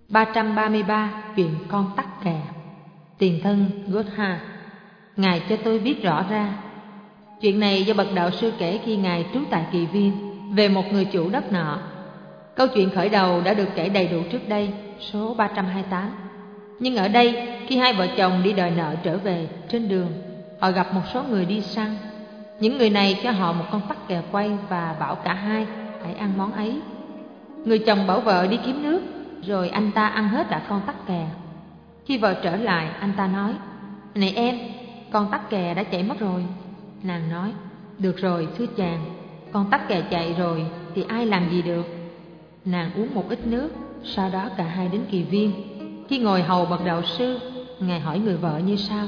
333. Chuyện con tắc kè. Tiền thân Gotha: Ngài cho tôi biết rõ ra. Chuyện này do bậc đạo sư kể khi Ngài trú tại Kỳ Viên về một người chủ đất nọ. Câu chuyện khởi đầu đã được kể đầy đủ trước đây, số 328. Nhưng ở đây, khi hai vợ chồng đi đòi nợ trở về, trên đường họ gặp một số người đi săn. Những người này cho họ một con tắc kè quay và bảo cả hai hãy ăn món ấy. Người chồng bảo vợ đi kiếm nước, rồi anh ta ăn hết đã con tắc kè. Khi vợ trở lại, anh ta nói: Này em, con tắc kè đã chạy mất rồi. Nàng nói: Được rồi thưa chàng, con tắc kè chạy rồi thì ai làm gì được. Nàng uống một ít nước, sau đó cả hai đến Kỳ Viên. Khi ngồi hầu bậc đạo sư, Ngài hỏi người vợ như sau: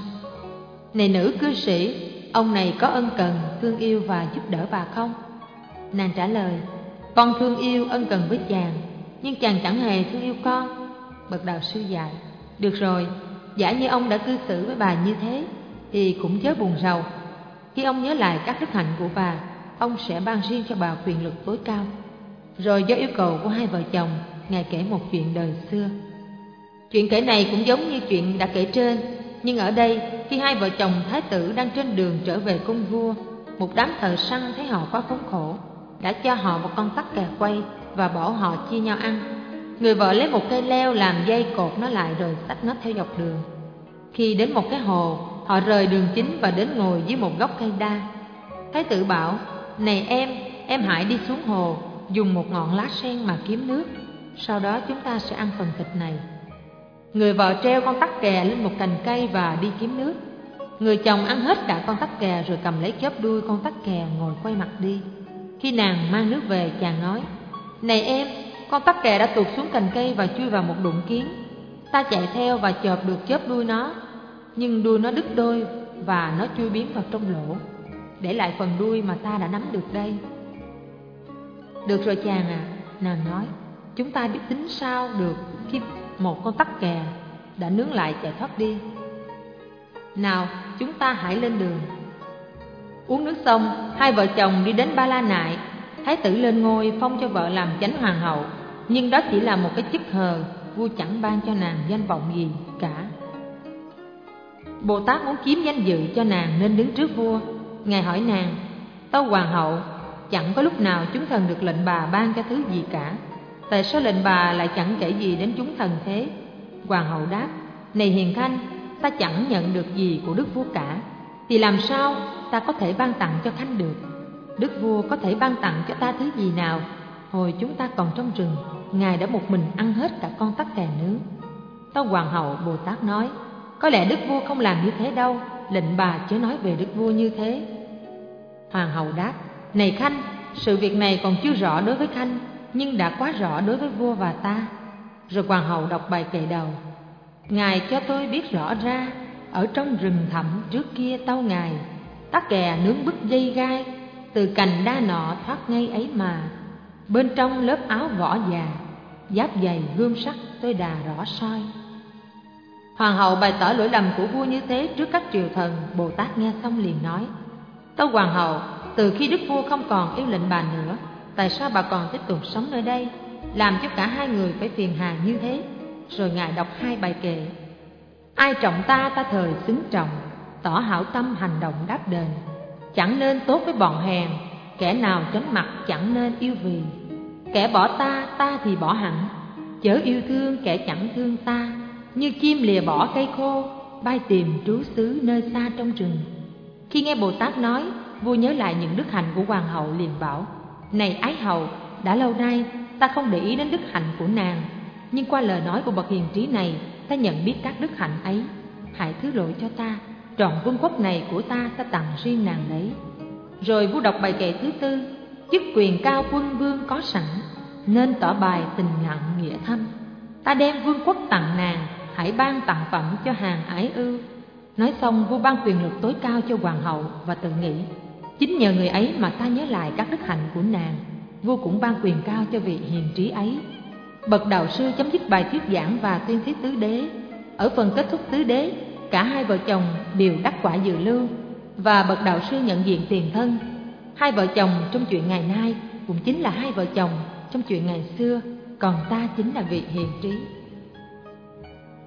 Này nữ cư sĩ, ông này có ân cần, thương yêu và giúp đỡ bà không? Nàng trả lời: Con thương yêu, ân cần với chàng, nhưng chàng chẳng hề thương yêu con. Bậc đạo sư dạy: Được rồi, giả như ông đã cư xử với bà như thế thì cũng chớ buồn rầu. Khi ông nhớ lại các đức hạnh của bà, ông sẽ ban riêng cho bà quyền lực tối cao. Rồi do yêu cầu của hai vợ chồng, Ngài kể một chuyện đời xưa. Chuyện kể này cũng giống như chuyện đã kể trên, nhưng ở đây, khi hai vợ chồng thái tử đang trên đường trở về cung vua, một đám thợ săn thấy họ quá khốn khổ, đã cho họ một con tắc kè quay và bảo họ chia nhau ăn. Người vợ lấy một cây leo làm dây cột nó lại rồi xách nó theo dọc đường. Khi đến một cái hồ, họ rời đường chính và đến ngồi dưới một gốc cây đa. Thái tử bảo: Này em hãy đi xuống hồ, dùng một ngọn lá sen mà kiếm nước, sau đó chúng ta sẽ ăn phần thịt này. Người vợ treo con tắc kè lên một cành cây và đi kiếm nước. Người chồng ăn hết cả con tắc kè rồi cầm lấy chóp đuôi con tắc kè ngồi quay mặt đi. Khi nàng mang nước về, chàng nói: Này em, con tắc kè đã tuột xuống cành cây và chui vào một đụng kiến. Ta chạy theo và chộp được chóp đuôi nó, nhưng đuôi nó đứt đôi và nó chui biến vào trong lỗ, để lại phần đuôi mà ta đã nắm được đây. Được rồi chàng à, nàng nói, chúng ta biết tính sao được khi một con tắc kè đã nướng lại chạy thoát đi. Nào, chúng ta hãy lên đường. Uống nước xong, hai vợ chồng đi đến Ba La Nại. Thái tử lên ngôi phong cho vợ làm chánh hoàng hậu, nhưng đó chỉ là một cái chức hờ, vua chẳng ban cho nàng danh vọng gì cả. Bồ Tát muốn chiếm danh dự cho nàng nên đứng trước vua. Ngài hỏi nàng: Tâu hoàng hậu, chẳng có lúc nào chúng thần được lệnh bà ban cho thứ gì cả, tại sao lệnh bà lại chẳng kể gì đến chúng thần thế? Hoàng hậu đáp: Này hiền khanh, ta chẳng nhận được gì của đức vua cả, thì làm sao ta có thể ban tặng cho khanh được? Đức vua có thể ban tặng cho ta thứ gì nào? Hồi chúng ta còn trong rừng, ngài đã một mình ăn hết cả con tắc kè nướng. Tâu hoàng hậu, Bồ Tát nói: Có lẽ đức vua không làm như thế đâu, lệnh bà chớ nói về đức vua như thế. Hoàng hậu đáp: Này khanh, sự việc này còn chưa rõ đối với khanh, nhưng đã quá rõ đối với vua và ta. Rồi hoàng hậu đọc bài kệ đầu: Ngài cho tôi biết rõ ra, ở trong rừng thẳm trước kia tâu ngài, tắc kè nướng bức dây gai, từ cành đa nọ thoát ngay ấy mà. Bên trong lớp áo vỏ già, giáp dày gươm sắt tôi đà rõ soi. Hoàng hậu bày tỏ lỗi lầm của vua như thế trước các triều thần. Bồ Tát nghe xong liền nói: Tâu hoàng hậu, từ khi đức vua không còn yêu lệnh bà nữa, tại sao bà còn tiếp tục sống nơi đây, làm cho cả hai người phải phiền hà như thế? Rồi ngài đọc hai bài kệ: Ai trọng ta, ta thời xứng trọng, tỏ hảo tâm hành động đáp đền. Chẳng nên tốt với bọn hèn, kẻ nào tránh mặt chẳng nên yêu vì. Kẻ bỏ ta, ta thì bỏ hẳn, chớ yêu thương kẻ chẳng thương ta. Như chim lìa bỏ cây khô, bay tìm trú xứ nơi xa trong rừng. Khi nghe Bồ Tát nói, vua nhớ lại những đức hạnh của hoàng hậu liền bảo: Này ái hậu, đã lâu nay ta không để ý đến đức hạnh của nàng, nhưng qua lời nói của bậc hiền trí này, ta nhận biết các đức hạnh ấy. Hãy thứ lỗi cho ta, trọn vương quốc này của ta tặng riêng nàng đấy. Rồi vua đọc bài kệ thứ tư: Chức quyền cao quân vương có sẵn, nên tỏ bài tình nặng nghĩa thâm. Ta đem vương quốc tặng nàng, hãy ban tặng phẩm cho hàng ái ưu. Nói xong, vua ban quyền lực tối cao cho hoàng hậu và tự nghĩ: Chính nhờ người ấy mà ta nhớ lại các đức hạnh của nàng. Vua cũng ban quyền cao cho vị hiền trí ấy. Bậc đạo sư chấm dứt bài thuyết giảng và tuyên thuyết tứ đế. Ở phần kết thúc tứ đế, cả hai vợ chồng đều đắc quả dự lưu, và bậc đạo sư nhận diện tiền thân. Hai vợ chồng trong chuyện ngày nay cũng chính là hai vợ chồng trong chuyện ngày xưa, còn ta chính là vị hiền trí.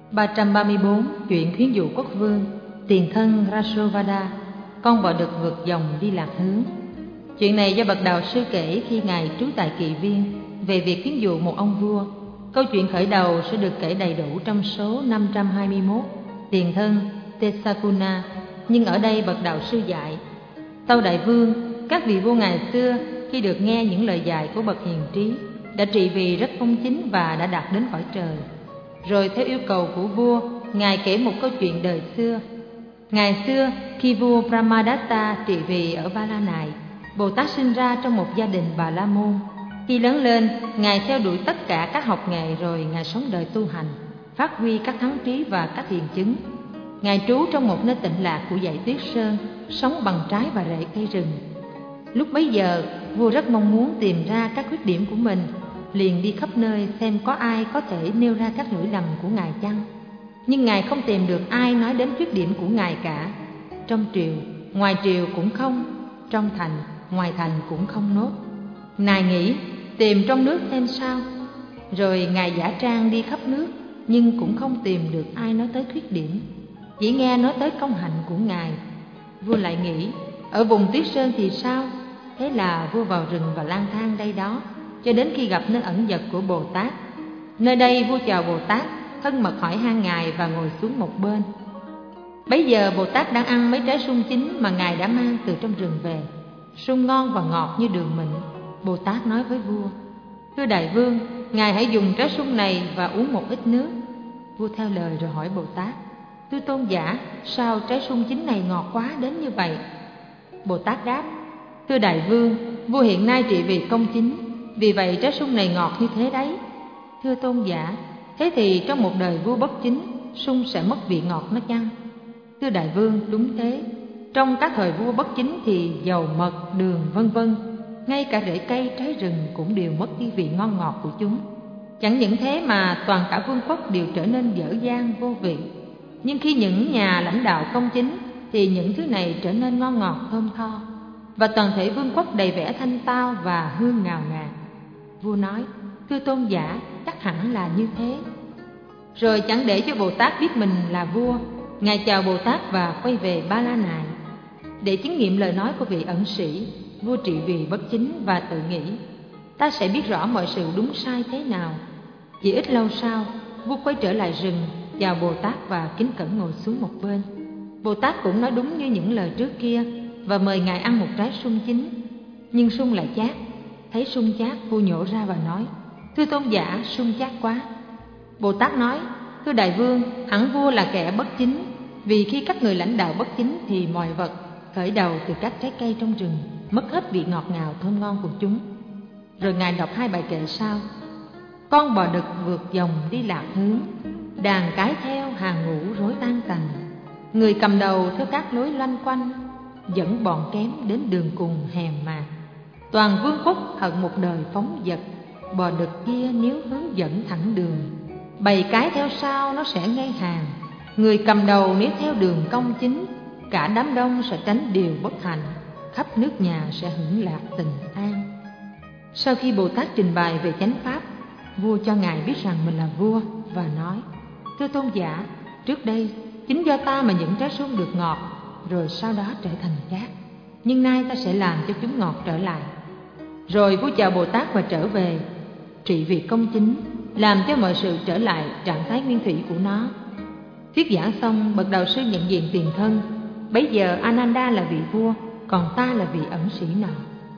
334. Chuyện khuyến dụ quốc vương, tiền thân Rasovada, con bò đực vượt dòng đi lạc hướng. Chuyện này do bậc đạo sư kể khi ngài trú tại Kỳ Viên về việc khuyến dụ một ông vua. Câu chuyện khởi đầu sẽ được kể đầy đủ trong số 521, tiền thân Tesakuna, nhưng ở đây bậc đạo sư dạy: Tâu đại vương, các vị vua ngày xưa khi được nghe những lời dạy của bậc hiền trí đã trị vì rất công chính và đã đạt đến cõi trời. Rồi theo yêu cầu của vua, ngài kể một câu chuyện đời xưa. Ngày xưa, khi vua Brahmadatta trị vì ở Ba La Nại, Bồ Tát sinh ra trong một gia đình Bà La Môn. Khi lớn lên, ngài theo đuổi tất cả các học nghề, rồi ngài sống đời tu hành, phát huy các thắng trí và các hiền chứng. Ngài trú trong một nơi tịnh lạc của dãy Tuyết Sơn, sống bằng trái và rễ cây rừng. Lúc bấy giờ, vua rất mong muốn tìm ra các khuyết điểm của mình, liền đi khắp nơi xem có ai có thể nêu ra các lỗi lầm của ngài chăng. Nhưng ngài không tìm được ai nói đến khuyết điểm của ngài cả. Trong triều, ngoài triều cũng không, trong thành, ngoài thành cũng không nốt. Ngài nghĩ tìm trong nước xem sao. Rồi ngài giả trang đi khắp nước, nhưng cũng không tìm được ai nói tới khuyết điểm, chỉ nghe nói tới công hạnh của ngài. Vua lại nghĩ ở vùng Tuyết Sơn thì sao. Thế là vua vào rừng và lang thang đây đó, cho đến khi gặp nơi ẩn dật của Bồ Tát. Nơi đây vua chào Bồ Tát, thân mật hỏi han ngài và ngồi xuống một bên. Bấy giờ Bồ Tát đang ăn mấy trái sung chín mà ngài đã mang từ trong rừng về. Sung ngon và ngọt như đường mịn. Bồ Tát nói với vua: Thưa đại vương, ngài hãy dùng trái sung này và uống một ít nước. Vua theo lời rồi hỏi Bồ Tát: Thưa tôn giả, sao trái sung chín này ngọt quá đến như vậy? Bồ Tát đáp: Thưa đại vương, vua hiện nay trị vì công chính, vì vậy trái sung này ngọt như thế đấy. Thưa tôn giả, thế thì trong một đời vua bất chính, sung sẽ mất vị ngọt nó chăng? Thưa đại vương, đúng thế. Trong các thời vua bất chính thì dầu, mật, đường vân vân, ngay cả rễ cây, trái rừng cũng đều mất đi vị ngon ngọt của chúng. Chẳng những thế mà toàn cả vương quốc đều trở nên dở dang vô vị. Nhưng khi những nhà lãnh đạo công chính thì những thứ này trở nên ngon ngọt thơm tho, và toàn thể vương quốc đầy vẻ thanh tao và hương ngào ngạt. Vua nói: Thưa tôn giả, chắc hẳn là như thế. Rồi chẳng để cho Bồ Tát biết mình là vua, ngài chào Bồ Tát và quay về Ba La Nại. Để chứng nghiệm lời nói của vị ẩn sĩ, vua trị vì bất chính và tự nghĩ: Ta sẽ biết rõ mọi sự đúng sai thế nào. Chỉ ít lâu sau, vua quay trở lại rừng, chào Bồ Tát và kính cẩn ngồi xuống một bên. Bồ Tát cũng nói đúng như những lời trước kia và mời ngài ăn một trái sung chín. Nhưng sung lại chát. Thấy sung chát, vua nhổ ra và nói: Thưa tôn giả, sung chát quá. Bồ Tát nói: Thưa đại vương, hẳn vua là kẻ bất chính, vì khi các người lãnh đạo bất chính thì mọi vật, khởi đầu từ các trái cây trong rừng, mất hết vị ngọt ngào thơm ngon của chúng. Rồi ngài đọc hai bài kệ sau: Con bò đực vượt dòng đi lạc hướng, đàn cái theo hàng ngũ rối tan tành, người cầm đầu theo các lối loanh quanh, dẫn bọn kém đến đường cùng hèn mạt. Toàn vương quốc hận một đời phóng dật, bò đực kia nếu hướng dẫn thẳng đường, bầy cái theo sau nó sẽ ngay hàng. Người cầm đầu nếu theo đường công chính, cả đám đông sẽ tránh điều bất hạnh, khắp nước nhà sẽ hưởng lạc tình an. Sau khi Bồ Tát trình bày về chánh pháp, vua cho ngài biết rằng mình là vua và nói: Thưa tôn giả, trước đây chính do ta mà những trái sung được ngọt, rồi sau đó trở thành chát, nhưng nay ta sẽ làm cho chúng ngọt trở lại. Rồi vua chào Bồ Tát và trở về, trị vì công chính, làm cho mọi sự trở lại trạng thái nguyên thủy của nó. Thuyết giảng xong, bậc đạo sư nhận diện tiền thân. Bấy giờ Ananda là vị vua, còn ta là vị ẩn sĩ nọ.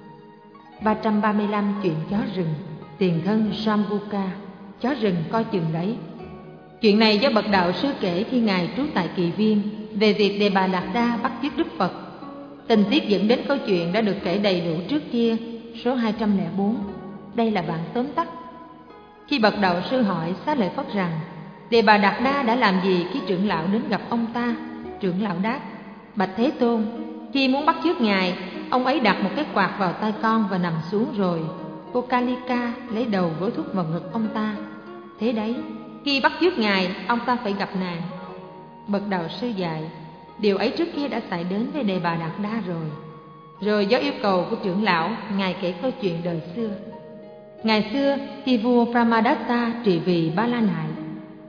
335. Chuyện chó rừng, tiền thân Sambuca, chó rừng coi chừng đấy. Chuyện này do bậc đạo sư kể khi ngài trú tại Kỳ Viên về việc Đề Bà Đạt Đa bắt chước Đức Phật. Tình tiết dẫn đến câu chuyện đã được kể đầy đủ trước kia, số 204. Đây là bản tóm tắt. Khi bậc đạo sư hỏi Xá Lợi Phất rằng Đề Bà Đạt Đa đã làm gì khi trưởng lão đến gặp ông ta, trưởng lão đáp: Bạch Thế Tôn, khi muốn bắt chước ngài, ông ấy đặt một cái quạt vào tay con và nằm xuống, rồi cô Kalika lấy đầu gối thuốc vào ngực ông ta. Thế đấy, khi bắt chước ngài, ông ta phải gặp nàng. Bậc đạo sư dạy: Điều ấy trước kia đã xảy đến với Đề Bà Đạt Đa rồi. Rồi do yêu cầu của trưởng lão, ngài kể câu chuyện đời xưa. Ngày xưa, khi vua Brahmadatta trị vì Ba La Nại,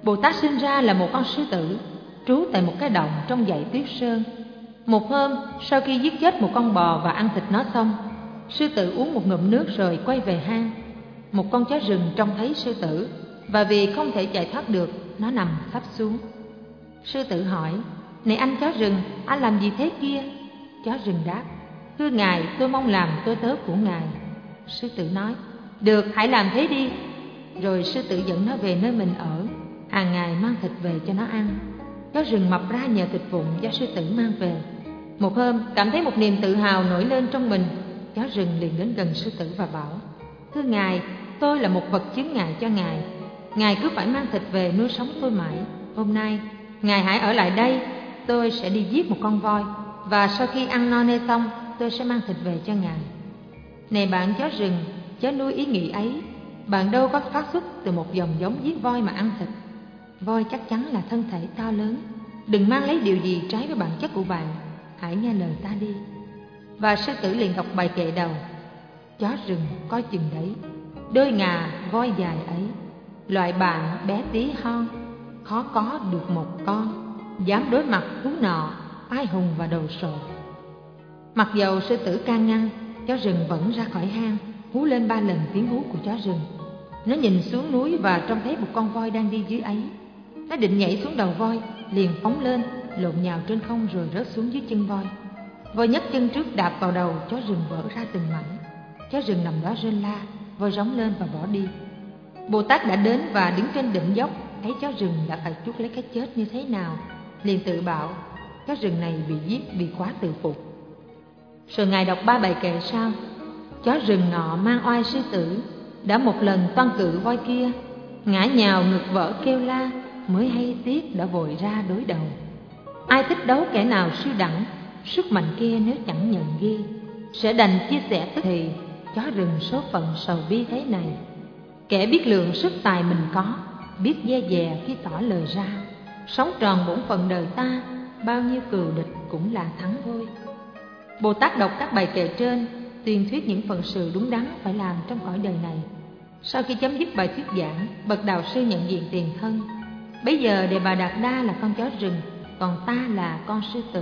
Bồ Tát sinh ra là một con sư tử, trú tại một cái động trong dãy Tuyết Sơn. Một hôm, sau khi giết chết một con bò và ăn thịt nó xong, sư tử uống một ngụm nước rồi quay về hang. Một con chó rừng trông thấy sư tử, và vì không thể chạy thoát được, nó nằm sắp xuống. Sư tử hỏi: "Này anh chó rừng, anh làm gì thế kia?" Chó rừng đáp: "Thưa ngài, tôi mong làm tôi tớ của ngài." Sư tử nói: "Được, hãy làm thế đi." Rồi sư tử dẫn nó về nơi mình ở, hàng ngày mang thịt về cho nó ăn. Chó rừng mập ra nhờ thịt vụn do sư tử mang về. Một hôm, cảm thấy một niềm tự hào nổi lên trong mình, chó rừng liền đến gần sư tử và bảo: "Thưa ngài, tôi là một vật chứng ngại cho ngài. Ngài cứ phải mang thịt về nuôi sống tôi mãi. Hôm nay, ngài hãy ở lại đây, tôi sẽ đi giết một con voi, và sau khi ăn no nê xong, tôi sẽ mang thịt về cho ngài." Này bạn chó rừng, chớ nuôi ý nghĩ ấy. Bạn đâu có phát xuất từ một dòng giống giết voi mà ăn thịt. Voi chắc chắn là thân thể to lớn. Đừng mang lấy điều gì trái với bản chất của bạn. Hãy nghe lời ta đi. Và sư tử liền đọc bài kệ đầu: "Chó rừng coi chừng đấy, đôi ngà voi dài ấy, loại bạn bé tí hon, khó có được một con, dám đối mặt thú nọ, ai hùng và đầu sộ." Mặc dầu sư tử can ngăn, chó rừng vẫn ra khỏi hang, hú lên 3 lần tiếng hú của chó rừng. Nó nhìn xuống núi và trông thấy một con voi đang đi dưới ấy. Nó định nhảy xuống đầu voi, liền phóng lên, lộn nhào trên không rồi rớt xuống dưới chân voi. Voi nhấc chân trước đạp vào đầu, chó rừng vỡ ra từng mảnh. Chó rừng nằm đó rên la, voi rống lên và bỏ đi. Bồ Tát đã đến và đứng trên đỉnh dốc, thấy chó rừng đã phải chuốc lấy cái chết như thế nào, liền tự bảo: chó rừng này bị giết vì quá tự phục. Rồi ngài đọc 3 bài kệ sau: "Chó rừng nọ mang oai sư tử, đã một lần toan cự voi kia, ngã nhào ngực vỡ kêu la, mới hay tiếc đã vội ra đối đầu. Ai thích đấu kẻ nào siêu đẳng, sức mạnh kia nếu chẳng nhận ghi, sẽ đành chia sẻ tức thì, chó rừng số phận sầu bi thế này. Kẻ biết lượng sức tài mình có, biết dè dè khi tỏ lời ra, sống tròn bổn phận đời ta, bao nhiêu cừu địch cũng là thắng thôi." Bồ Tát đọc các bài kệ trên, tuyên thuyết những phận sự đúng đắn phải làm trong cõi đời này. Sau khi chấm dứt bài thuyết giảng, bậc đạo sư nhận diện tiền thân. Bấy giờ Đề Bà Đạt Đa là con chó rừng, còn ta là con sư tử.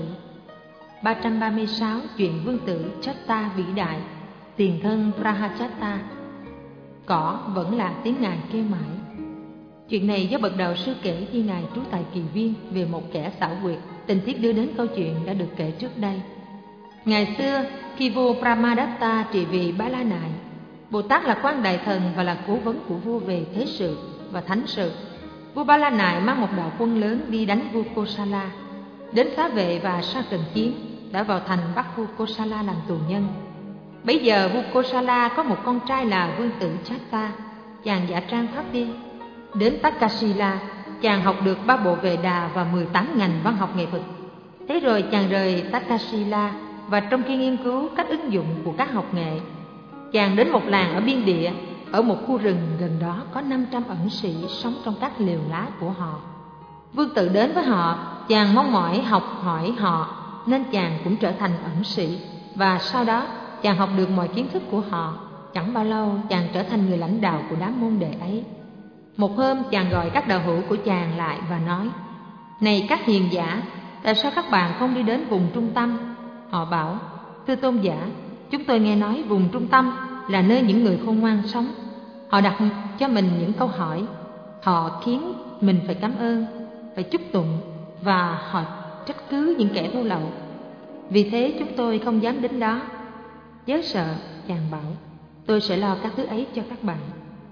336 chuyện vương tử Chatta vĩ đại, tiền thân Prahachatta. Cỏ vẫn là tiếng ngài kêu mãi. Chuyện này do bậc đạo sư kể khi ngài trú tại Kỳ Viên về một kẻ xảo quyệt. Tình tiết đưa đến câu chuyện đã được kể trước đây. Ngày xưa, khi vua Brahmadatta trị vì Ba La Nại, Bồ Tát là quan đại thần và là cố vấn của vua về thế sự và thánh sự. Vua Ba La Nại mang một đạo quân lớn đi đánh vua Kosala. Đến phá vệ và sau trận chiến đã vào thành bắt vua Kosala làm tù nhân. Bấy giờ vua Kosala có một con trai là vương tử Chatta. Chàng giả trang thoát đi. Đến Takasila, chàng học được 3 bộ Vệ Đà và 18 ngành văn học nghệ thuật. Thế rồi chàng rời Takasila, và trong khi nghiên cứu cách ứng dụng của các học nghệ, chàng đến một làng ở biên địa. Ở một khu rừng gần đó có 500 ẩn sĩ sống trong các lều lá của họ. Vương tử đến với họ, chàng mong mỏi học hỏi họ, nên chàng cũng trở thành ẩn sĩ. Và sau đó chàng học được mọi kiến thức của họ. Chẳng bao lâu chàng trở thành người lãnh đạo của đám môn đệ ấy. Một hôm chàng gọi các đạo hữu của chàng lại và nói: "Này các hiền giả, tại sao các bạn không đi đến vùng trung tâm?" Họ bảo: "Thưa tôn giả, chúng tôi nghe nói vùng trung tâm là nơi những người khôn ngoan sống. Họ đặt cho mình những câu hỏi, họ khiến mình phải cảm ơn, phải chúc tụng, và họ trách cứ những kẻ thô lậu. Vì thế chúng tôi không dám đến đó." "Chớ sợ," chàng bảo, "tôi sẽ lo các thứ ấy cho các bạn."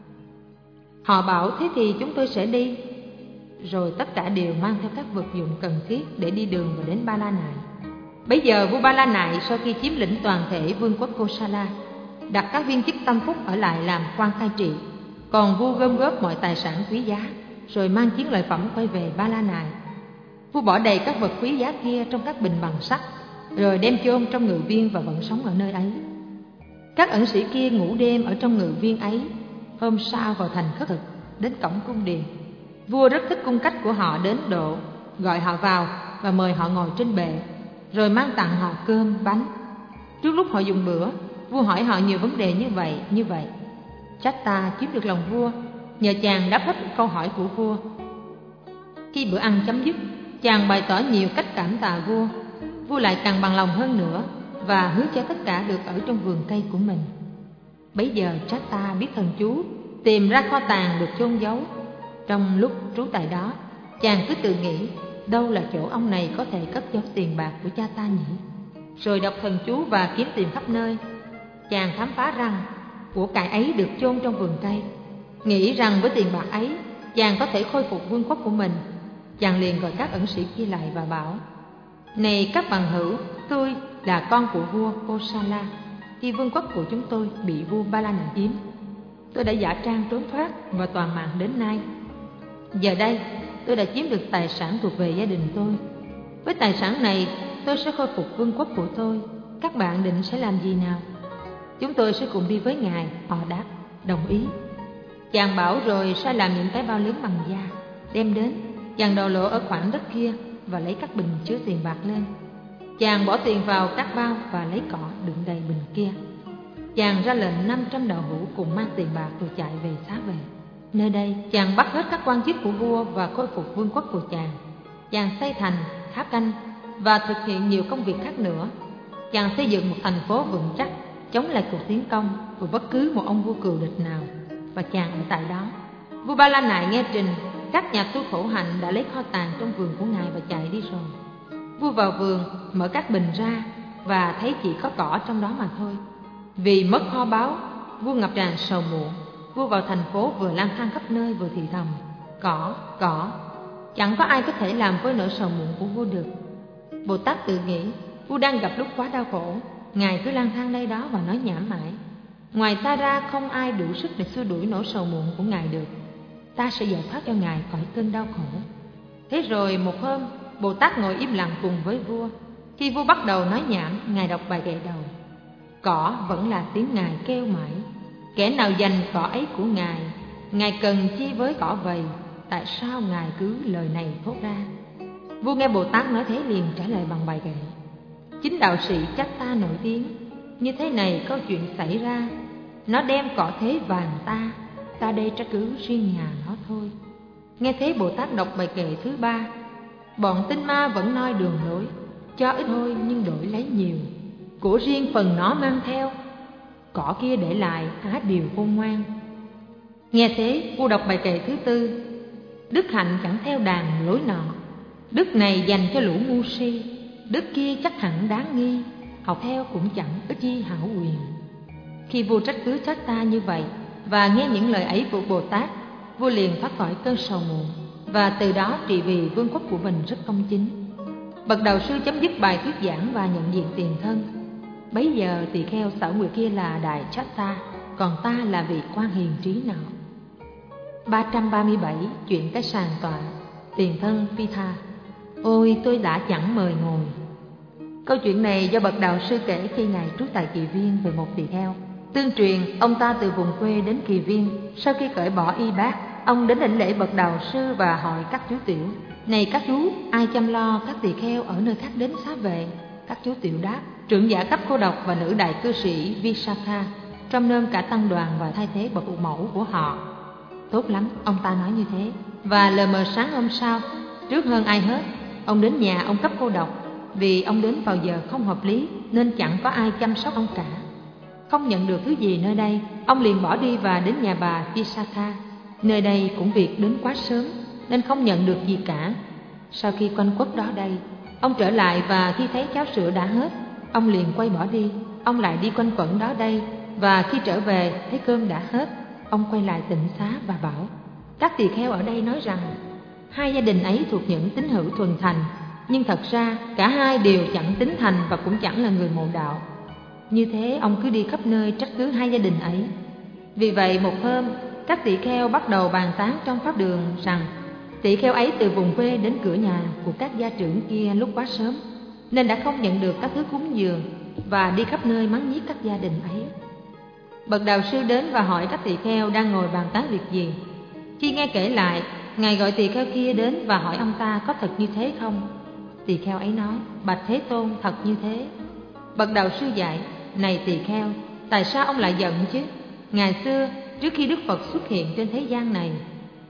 Họ bảo: "Thế thì chúng tôi sẽ đi." Rồi tất cả đều mang theo các vật dụng cần thiết để đi đường và đến Ba La Nại. Bấy giờ vua Ba La Nại sau khi chiếm lĩnh toàn thể vương quốc Kosala, đặt các viên chức tâm phúc ở lại làm quan cai trị. Còn vua gom góp mọi tài sản quý giá, rồi mang chiến lợi phẩm quay về Ba La Nại. Vua bỏ đầy các vật quý giá kia trong các bình bằng sắt, rồi đem chôn trong ngự viên và vẫn sống ở nơi ấy. Các ẩn sĩ kia ngủ đêm ở trong ngự viên ấy. Hôm sau vào thành khất thực, đến cổng cung điện. Vua rất thích cung cách của họ đến độ gọi họ vào và mời họ ngồi trên bệ, rồi mang tặng họ cơm, bánh. Trước lúc họ dùng bữa, vua hỏi họ nhiều vấn đề như vậy. Chatta chiếm được lòng vua nhờ chàng đáp hết câu hỏi của vua. Khi bữa ăn chấm dứt, chàng bày tỏ nhiều cách cảm tạ vua. Vua lại càng bằng lòng hơn nữa và hứa cho tất cả được ở trong vườn cây của mình. Bấy giờ Chatta biết thần chú tìm ra kho tàng được chôn giấu. Trong lúc trú tại đó, chàng cứ tự nghĩ đâu là chỗ ông này có thể cất giấu tiền bạc của cha ta nhỉ. Rồi đọc thần chú và kiếm tìm khắp nơi. Chàng khám phá rằng của cải ấy được chôn trong vườn cây. Nghĩ rằng với tiền bạc ấy, chàng có thể khôi phục vương quốc của mình. Chàng liền gọi các ẩn sĩ kia lại và bảo: Này các bằng hữu, tôi là con của vua Kosala. Khi vương quốc của chúng tôi bị vua Balana chiếm, tôi đã giả trang trốn thoát và toàn mạng đến nay. Giờ đây, tôi đã chiếm được tài sản thuộc về gia đình tôi. Với tài sản này, tôi sẽ khôi phục vương quốc của tôi. Các bạn định sẽ làm gì nào? Chúng tôi sẽ cùng đi với ngài. Họ đáp: Đồng ý. Chàng bảo rồi sai làm những cái bao lớn bằng da, đem đến. Chàng đào lỗ ở khoảng đất kia và lấy các bình chứa tiền bạc lên. Chàng bỏ tiền vào các bao và lấy cỏ đựng đầy bình kia. Chàng ra lệnh 500 đạo hữu cùng mang tiền bạc rồi chạy về xá về. Nơi đây, chàng bắt hết các quan chức của vua và khôi phục vương quốc của chàng. Chàng xây thành, tháp canh và thực hiện nhiều công việc khác nữa. Chàng xây dựng một thành phố vững chắc, chống lại cuộc tiến công của bất cứ một ông vua cừu địch nào. Và chàng ở tại đó. Vua Ba La Nại nghe trình các nhà tu khổ hạnh đã lấy kho tàng trong vườn của ngài và chạy đi rồi. Vua vào vườn, mở các bình ra và thấy chỉ có cỏ trong đó mà thôi. Vì mất kho báu, vua ngập tràn sầu muộn. Vua vào thành phố vừa lang thang khắp nơi vừa thì thầm: Cỏ, cỏ. Chẳng có ai có thể làm với nỗi sầu muộn của vua được. Bồ Tát tự nghĩ vua đang gặp lúc quá đau khổ. Ngài cứ lang thang đây đó và nói nhảm mãi. Ngoài ta ra không ai đủ sức để xua đuổi nỗi sầu muộn của ngài được. Ta sẽ giải thoát cho ngài khỏi cơn đau khổ. Thế rồi một hôm, Bồ Tát ngồi im lặng cùng với vua. Khi vua bắt đầu nói nhảm, ngài đọc bài kệ đầu. Cỏ vẫn là tiếng ngài kêu mãi. Kẻ nào giành cỏ ấy của ngài cần chi với cỏ vầy? Tại sao ngài cứ lời này thốt ra? Vua nghe Bồ Tát nói thế liền trả lời bằng bài kệ. Chính đạo sĩ Chatta nổi tiếng. Như thế này câu chuyện xảy ra. Nó đem cỏ thế vàng ta đây trách cứ riêng nhà nó thôi. Nghe thế Bồ Tát đọc bài kệ thứ 3. Bọn tinh ma vẫn noi đường lối, cho ít thôi nhưng đổi lấy nhiều. Của riêng phần nó mang theo, cỏ kia để lại há điều khôn ngoan. Nghe thế vua đọc bài kệ thứ 4. Đức hạnh chẳng theo đàn lối nọ, đức này dành cho lũ ngu si. Đức kia chắc hẳn đáng nghi, học theo cũng chẳng ích chi hảo quyền. Khi vua trách cứ Chatta như vậy và nghe những lời ấy của Bồ Tát, vua liền thoát khỏi cơn sầu muộn và từ đó trị vì vương quốc của mình rất công chính. Bậc đạo sư chấm dứt bài thuyết giảng và nhận diện tiền thân. Bấy giờ tỳ kheo xảo nguyệt kia là Đại Chatta, còn ta là vị quan hiền trí nọ. 337. Chuyện cái sàn tọa. Tiền thân Pitha. Ôi tôi đã chẳng mời ngồi. Câu chuyện này do bậc đạo sư kể khi ngài trú tại Kỳ Viên về một tỳ kheo. Tương truyền ông ta từ vùng quê đến Kỳ Viên. Sau khi cởi bỏ y bát, ông đến đảnh lễ bậc đạo sư và hỏi các chú tiểu: Này các chú, ai chăm lo các tỳ kheo ở nơi khác đến xá về? Các chú tiểu đáp: Trưởng giả cấp cô độc và nữ đại cư sĩ Visakha, trông nom cả tăng đoàn và thay thế bậc phụ mẫu của họ. Tốt lắm, ông ta nói như thế. Và lờ mờ sáng hôm sau, trước hơn ai hết, ông đến nhà ông cấp cô độc. Vì ông đến vào giờ không hợp lý nên chẳng có ai chăm sóc ông cả. Không nhận được thứ gì nơi đây, ông liền bỏ đi và đến nhà bà Visakha. Nơi đây cũng việc đến quá sớm nên không nhận được gì cả. Sau khi quanh quất đó đây, ông trở lại và khi thấy cháo sữa đã hết, ông liền quay bỏ đi. Ông lại đi quanh quẩn đó đây và khi trở về thấy cơm đã hết, ông quay lại tịnh xá và bảo: Các tỳ kheo ở đây nói rằng hai gia đình ấy thuộc những tín hữu thuần thành, nhưng thật ra cả hai đều chẳng tín thành và cũng chẳng là người mộ đạo. Như thế ông cứ đi khắp nơi trách cứ hai gia đình ấy. Vì vậy một hôm, các tỳ kheo bắt đầu bàn tán trong pháp đường rằng tỳ kheo ấy từ vùng quê đến cửa nhà của các gia trưởng kia lúc quá sớm, nên đã không nhận được các thứ cúng dường và đi khắp nơi mắng nhiếc các gia đình ấy. Bậc đạo sư đến và hỏi các tỳ kheo đang ngồi bàn tán việc gì. Khi nghe kể lại, ngài gọi tỳ kheo kia đến và hỏi ông ta có thật như thế không. Tỳ kheo ấy nói: Bạch Thế Tôn, thật như thế. Bậc đạo sư dạy: Này tỳ kheo, tại sao ông lại giận chứ? Ngày xưa, trước khi Đức Phật xuất hiện trên thế gian này,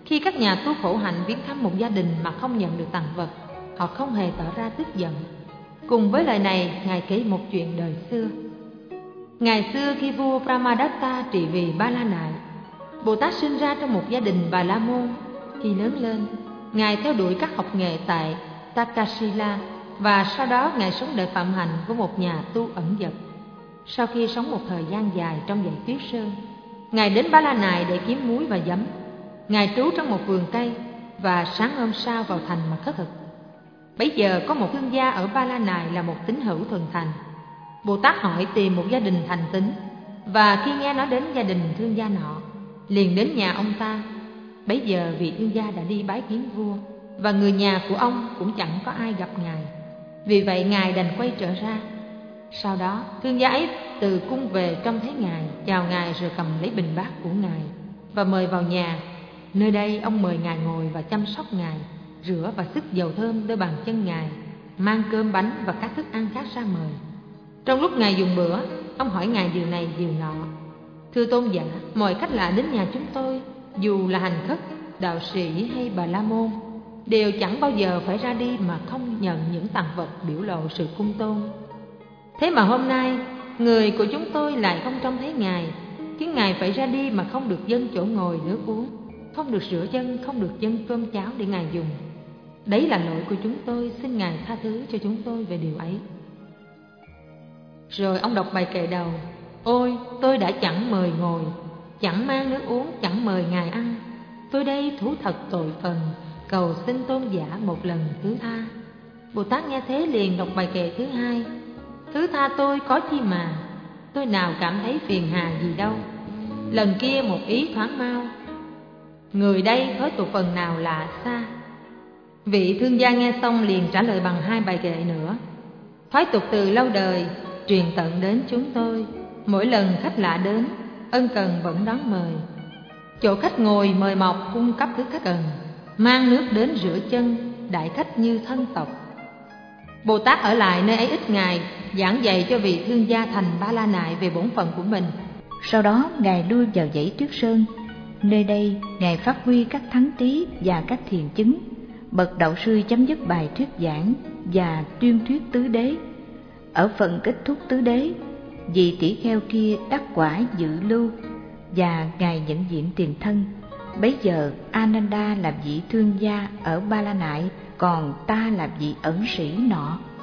Khi các nhà tu khổ hạnh viếng thăm một gia đình mà không nhận được tặng vật, họ không hề tỏ ra tức giận. Cùng với lời này, Ngài kể một chuyện đời xưa. Ngày xưa khi vua Brahmadatta trị vì Ba La Nại, Bồ Tát sinh ra trong một gia đình Bà La Môn. Khi lớn lên, Ngài theo đuổi các học nghệ tại Takasila và sau đó Ngài sống đời phạm hạnh của một nhà tu ẩn dật. Sau khi sống một thời gian dài trong dãy Tuyết Sơn, Ngài đến Ba La Nại để kiếm muối và giấm. Ngài trú trong một vườn cây và sáng hôm sau vào thành mà khất thực. Bấy giờ có một thương gia ở Ba La Nại là một tín hữu thuần thành. Bồ Tát hỏi tìm một gia đình thành tín, và khi nghe nói đến gia đình thương gia nọ, liền đến nhà ông ta. Bấy giờ vị thương gia đã đi bái kiến vua, và người nhà của ông cũng chẳng có ai gặp Ngài. Vì vậy Ngài đành quay trở ra. Sau đó thương gia ấy từ cung về trông thấy Ngài, chào Ngài rồi cầm lấy bình bát của Ngài và mời vào nhà. Nơi đây ông mời Ngài ngồi và chăm sóc Ngài, rửa và xức dầu thơm đôi bàn chân Ngài, mang cơm bánh và các thức ăn khác ra mời. Trong lúc Ngài dùng bữa, ông hỏi Ngài điều này điều nọ. Thưa tôn giả, mọi khách lạ đến nhà chúng tôi, dù là hành khất, đạo sĩ hay Bà La Môn, đều chẳng bao giờ phải ra đi mà không nhận những tặng vật biểu lộ sự cung tôn. Thế mà hôm nay, người của chúng tôi lại không trông thấy Ngài, khiến Ngài phải ra đi mà không được dâng chỗ ngồi nước uống, không được rửa chân, không được dâng cơm cháo để Ngài dùng. Đấy là lỗi của chúng tôi, xin Ngài tha thứ cho chúng tôi về điều ấy. Rồi ông đọc bài kệ đầu. Ôi, tôi đã chẳng mời ngồi, chẳng mang nước uống, chẳng mời Ngài ăn. Tôi đây thú thật tội phần, cầu xin tôn giả một lần thứ tha. Bồ Tát nghe thế liền đọc bài kệ thứ hai. Thứ tha tôi có chi mà, tôi nào cảm thấy phiền hà gì đâu. Lần kia một ý thoáng mau, người đây thói tục phần nào lạ xa. Vị thương gia nghe xong liền trả lời bằng hai bài kệ nữa. Thói tục từ lâu đời truyền tận đến chúng tôi, mỗi lần khách lạ đến, ân cần vẫn đón mời. Chỗ khách ngồi mời mọc cung cấp thứ khách cần, mang nước đến rửa chân, đại khách như thân tộc. Bồ Tát ở lại nơi ấy ít ngày, giảng dạy cho vị thương gia thành Ba La Nại về bổn phận của mình. Sau đó Ngài lui vào dãy Tuyết Sơn. Nơi đây Ngài phát huy các thắng trí và các thiền chứng. Bậc đạo sư chấm dứt bài thuyết giảng và tuyên thuyết tứ đế. Ở phần kết thúc tứ đế, vị tỷ kheo kia đắc quả dự lưu và Ngài nhận diện tiền thân. Bấy giờ Ananda là vị thương gia ở Ba La Nại, còn ta là vị ẩn sĩ nọ.